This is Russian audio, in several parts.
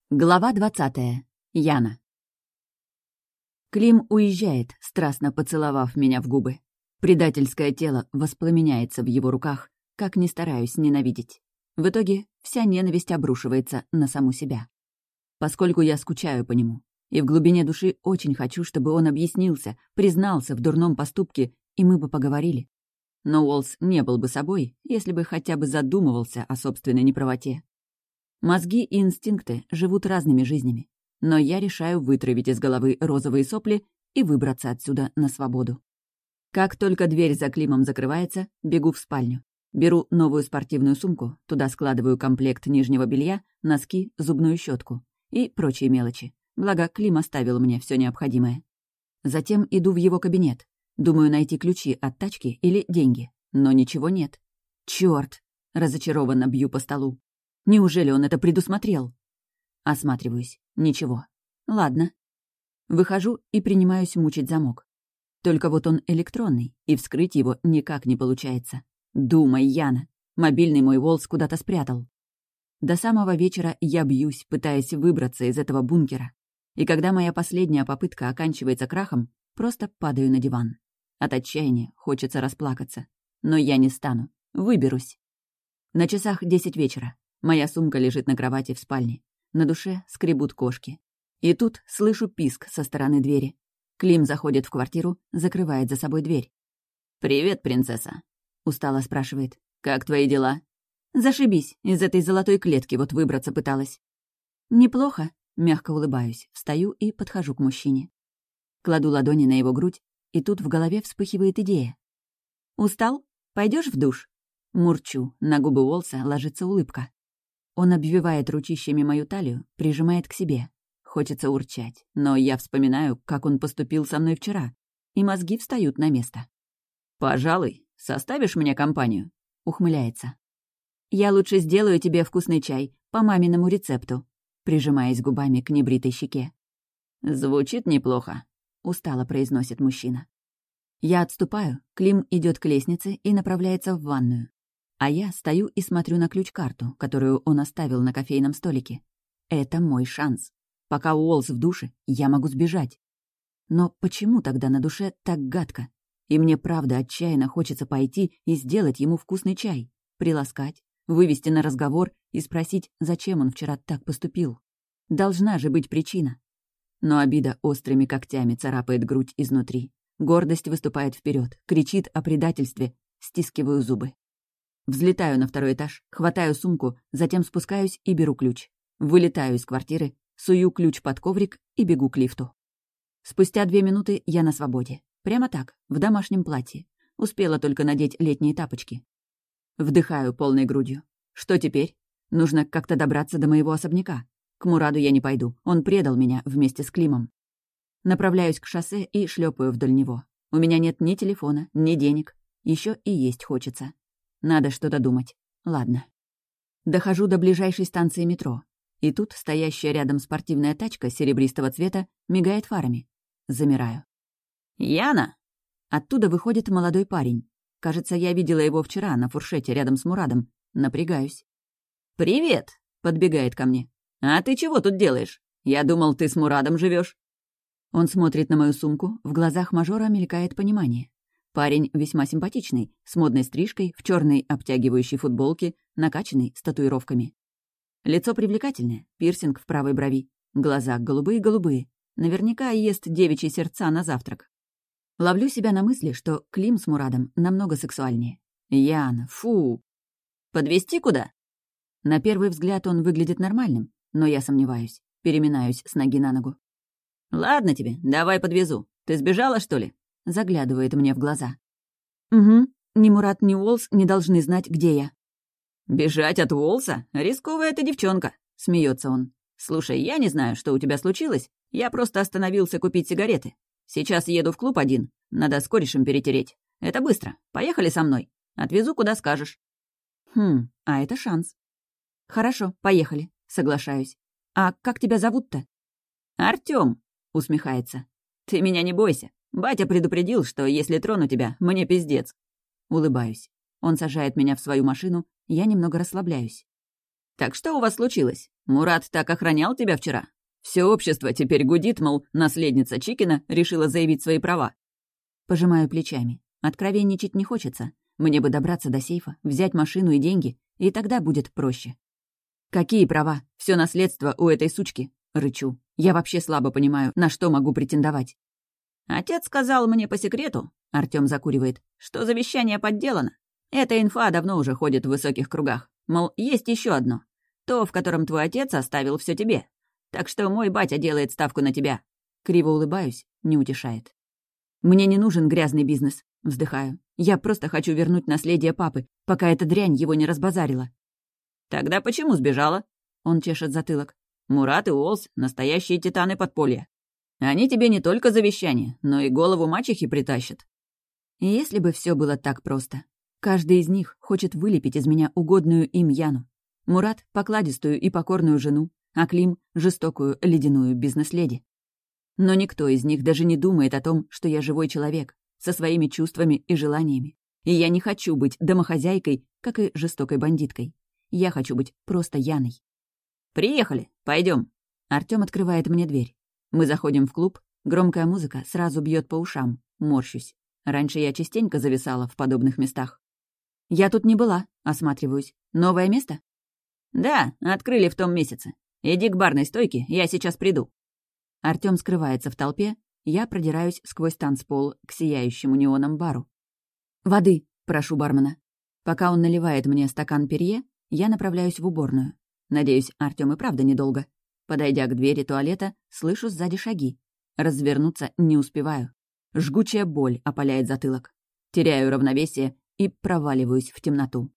Глава 20. Яна. Клим уезжает, страстно поцеловав меня в губы. Предательское тело воспламеняется в его руках, как ни стараюсь ненавидеть. В итоге вся ненависть обрушивается на саму себя. Поскольку я скучаю по нему, и в глубине души очень хочу, чтобы он объяснился, признался в дурном поступке, и мы бы поговорили. Но Уоллс не был бы собой, если бы хотя бы задумывался о собственной неправоте. Мозги и инстинкты живут разными жизнями, но я решаю вытравить из головы розовые сопли и выбраться отсюда на свободу. Как только дверь за Климом закрывается, бегу в спальню. Беру новую спортивную сумку, туда складываю комплект нижнего белья, носки, зубную щетку и прочие мелочи. Благо, Клим оставил мне все необходимое. Затем иду в его кабинет. Думаю найти ключи от тачки или деньги, но ничего нет. Чёрт! Разочарованно бью по столу. Неужели он это предусмотрел? Осматриваюсь. Ничего. Ладно. Выхожу и принимаюсь мучить замок. Только вот он электронный, и вскрыть его никак не получается. Думай, Яна. Мобильный мой Уоллс куда-то спрятал. До самого вечера я бьюсь, пытаясь выбраться из этого бункера. И когда моя последняя попытка оканчивается крахом, просто падаю на диван. От отчаяния хочется расплакаться. Но я не стану. Выберусь. На часах 10 вечера. Моя сумка лежит на кровати в спальне. На душе скребут кошки. И тут слышу писк со стороны двери. Клим заходит в квартиру, закрывает за собой дверь. «Привет, принцесса», — устало спрашивает. «Как твои дела?» «Зашибись, из этой золотой клетки вот выбраться пыталась». «Неплохо», — мягко улыбаюсь, встаю и подхожу к мужчине. Кладу ладони на его грудь, и тут в голове вспыхивает идея. «Устал? Пойдешь в душ?» Мурчу, на губы Уоллса ложится улыбка. Он обвивает ручищами мою талию, прижимает к себе. Хочется урчать, но я вспоминаю, как он поступил со мной вчера, и мозги встают на место. «Пожалуй, составишь мне компанию?» — ухмыляется. «Я лучше сделаю тебе вкусный чай по маминому рецепту», прижимаясь губами к небритой щеке. «Звучит неплохо», — устало произносит мужчина. Я отступаю, Клим идет к лестнице и направляется в ванную. А я стою и смотрю на ключ-карту, которую он оставил на кофейном столике. Это мой шанс. Пока Уоллс в душе, я могу сбежать. Но почему тогда на душе так гадко? И мне правда отчаянно хочется пойти и сделать ему вкусный чай, приласкать, вывести на разговор и спросить, зачем он вчера так поступил. Должна же быть причина. Но обида острыми когтями царапает грудь изнутри. Гордость выступает вперед, кричит о предательстве, стискиваю зубы. Взлетаю на второй этаж, хватаю сумку, затем спускаюсь и беру ключ. Вылетаю из квартиры, сую ключ под коврик и бегу к лифту. Спустя 2 минуты я на свободе. Прямо так, в домашнем платье. Успела только надеть летние тапочки. Вдыхаю полной грудью. Что теперь? Нужно как-то добраться до моего особняка. К Мураду я не пойду, он предал меня вместе с Климом. Направляюсь к шоссе и шлепаю вдоль него. У меня нет ни телефона, ни денег. Еще и есть хочется. Надо что-то думать. Ладно. Дохожу до ближайшей станции метро. И тут стоящая рядом спортивная тачка серебристого цвета мигает фарами. Замираю. «Яна!» Оттуда выходит молодой парень. Кажется, я видела его вчера на фуршете рядом с Мурадом. Напрягаюсь. «Привет!» — подбегает ко мне. «А ты чего тут делаешь? Я думал, ты с Мурадом живешь. Он смотрит на мою сумку, в глазах мажора мелькает понимание. Парень весьма симпатичный, с модной стрижкой, в черной обтягивающей футболке, накачанный, с татуировками. Лицо привлекательное, пирсинг в правой брови, глаза голубые-голубые. Наверняка ест девичьи сердца на завтрак. Ловлю себя на мысли, что Клим с Мурадом намного сексуальнее. Яна, фу! Подвезти куда? На первый взгляд он выглядит нормальным, но я сомневаюсь, переминаюсь с ноги на ногу. «Ладно тебе, давай подвезу. Ты сбежала, что ли?» Заглядывает мне в глаза. «Угу. Ни Мурад, ни Уоллс не должны знать, где я». «Бежать от Уоллса? Рисковая ты девчонка», — смеется он. «Слушай, я не знаю, что у тебя случилось. Я просто остановился купить сигареты. Сейчас еду в клуб один. Надо с корешем перетереть. Это быстро. Поехали со мной. Отвезу, куда скажешь». А это шанс. «Хорошо, поехали», — соглашаюсь. «А как тебя зовут-то?» «Артём», — усмехается. «Ты меня не бойся. Батя предупредил, что если трону тебя, мне пиздец». Улыбаюсь. Он сажает меня в свою машину, я немного расслабляюсь. «Так что у вас случилось? Мурат так охранял тебя вчера? Все общество теперь гудит, мол, наследница Чикина решила заявить свои права». Пожимаю плечами. Откровенничать не хочется. Мне бы добраться до сейфа, взять машину и деньги, и тогда будет проще. «Какие права? Все наследство у этой сучки», — рычу. «Я вообще слабо понимаю, на что могу претендовать». «Отец сказал мне по секрету», — Артём закуривает, «что завещание подделано. Эта инфа давно уже ходит в высоких кругах. Мол, есть еще одно. То, в котором твой отец оставил все тебе. Так что мой батя делает ставку на тебя». Криво улыбаюсь, не утешает. «Мне не нужен грязный бизнес», — вздыхаю. «Я просто хочу вернуть наследие папы, пока эта дрянь его не разбазарила». «Тогда почему сбежала?» — он чешет затылок. «Мурат и Уолс — настоящие титаны подполья. Они тебе не только завещание, но и голову мачехи притащат». И если бы все было так просто. Каждый из них хочет вылепить из меня угодную им Яну. Мурат — покладистую и покорную жену, а Клим — жестокую, ледяную бизнес-леди. Но никто из них даже не думает о том, что я живой человек, со своими чувствами и желаниями. И я не хочу быть домохозяйкой, как и жестокой бандиткой. Я хочу быть просто Яной. «Приехали, пойдем. Артём открывает мне дверь. Мы заходим в клуб, громкая музыка сразу бьет по ушам, морщусь. Раньше я частенько зависала в подобных местах. «Я тут не была», — осматриваюсь. «Новое место?» «Да, открыли в том месяце. Иди к барной стойке, я сейчас приду». Артём скрывается в толпе, я продираюсь сквозь танцпол к сияющему неоном бару. «Воды», — прошу бармена. Пока он наливает мне стакан перье, я направляюсь в уборную. Надеюсь, Артём и правда недолго. Подойдя к двери туалета, слышу сзади шаги. Развернуться не успеваю. Жгучая боль опаляет затылок. Теряю равновесие и проваливаюсь в темноту.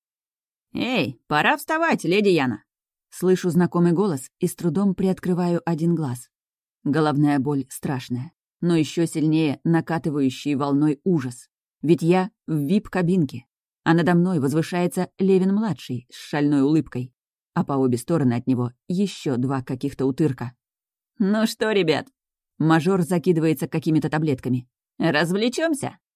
«Эй, пора вставать, леди Яна!» Слышу знакомый голос и с трудом приоткрываю один глаз. Головная боль страшная, но еще сильнее накатывающий волной ужас. Ведь я в вип-кабинке, а надо мной возвышается Левин-младший с шальной улыбкой, а по обе стороны от него еще два каких-то утырка. «Ну что, ребят?» Мажор закидывается какими-то таблетками. «Развлечемся?»